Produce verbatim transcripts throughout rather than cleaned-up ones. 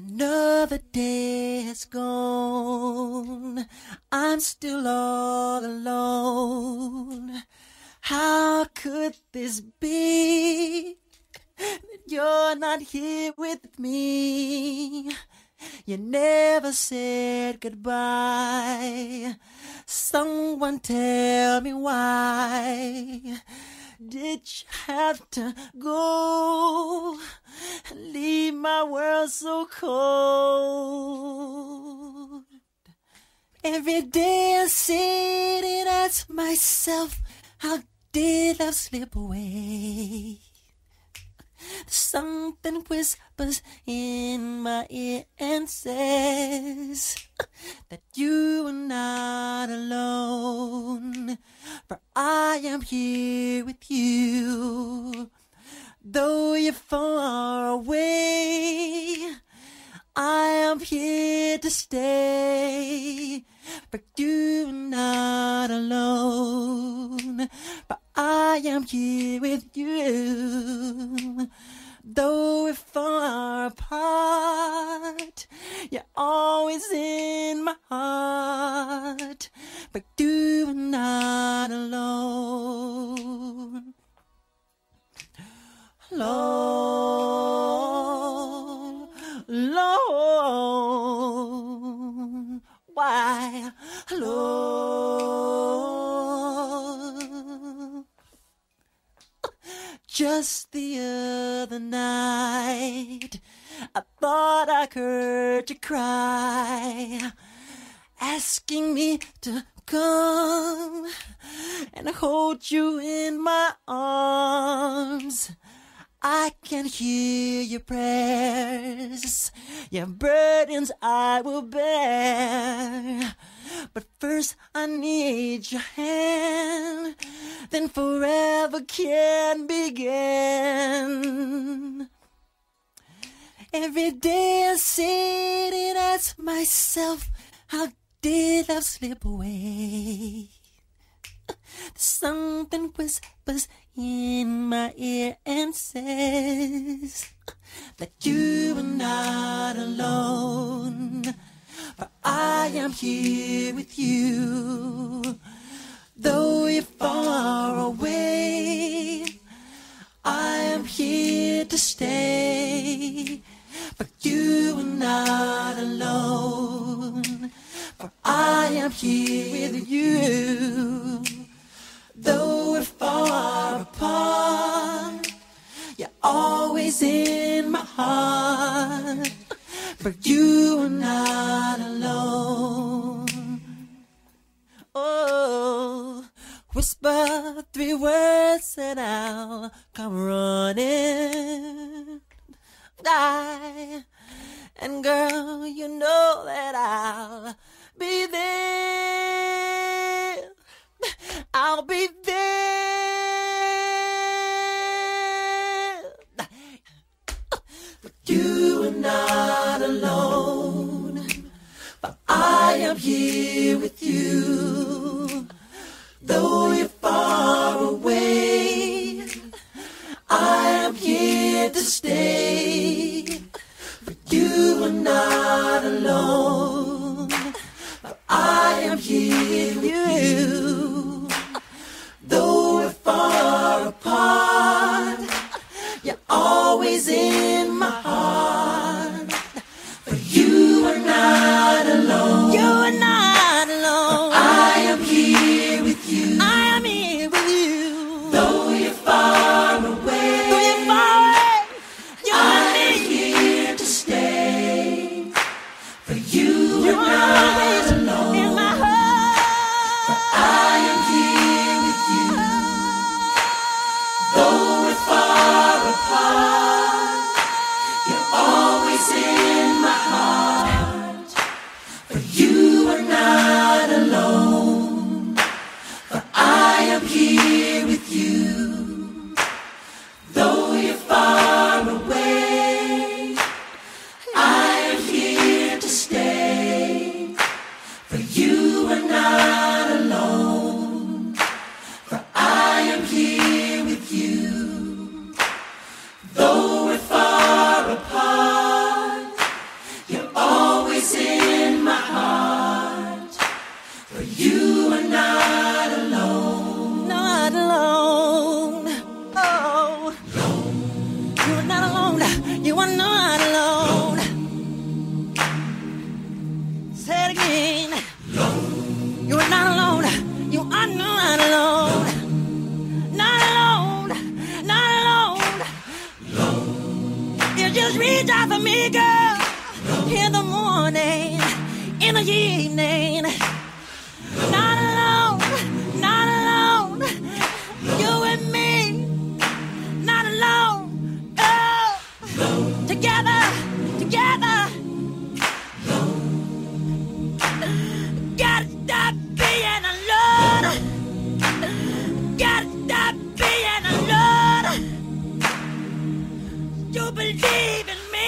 Another day has gone. I'm still all alone. How could this be that you're not here with me? You never said goodbye. Someone tell me why did you have to go and leave my world so cold? Every day I sit and ask myself, how did love slip away? Something whispers in my ear and says that you are not alone, for I am here with you. Though you're far away, I am here to stay, but you are not alone, but I am here with you. Though we're far apart, you're always in my heart, but you are not alone. Lord, Lord, why, Lord? Just the other night, I thought I heard you cry, asking me to come and hold you in my arms. I can hear your prayers, your burdens I will bear. But first I need your hand, then forever can begin. Every day I sit and ask myself, how did love slip away? Something whispers in my ear and says that you are not alone, for I am here with you. Though you're far away, I am here to stay, but you are not alone, for I am here with you. Though we're far apart, you're always in my heart, but you are not alone. Oh, whisper three words and I'll come running. Die, and girl, you know that I'll be there. I'll be there. But you are not alone, but I am here with you. Though you're far away, I am here to stay. But you are not alone, but I am here with you. Though we're far apart, you're always in my heart. But you are not alone. You are not alone. I am here with you. I am here with you. Though you're far away, though you're far away, you I am here to stay. For you you're are not alone. In my heart. For I am here with you. Though we're far apart, you're always in my heart. For you are not alone, for I am here with you. Though you're far away, I am here to stay. For you are not alone, for I am here with you. Though we're far apart, me, girl, in the morning, in the evening. Not alone, not alone. You and me, not alone. Oh, together, together. Gotta stop being alone. Gotta stop being alone. You believe in me.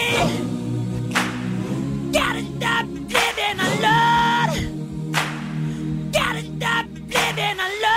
Gotta stop living alone. Gotta stop living alone.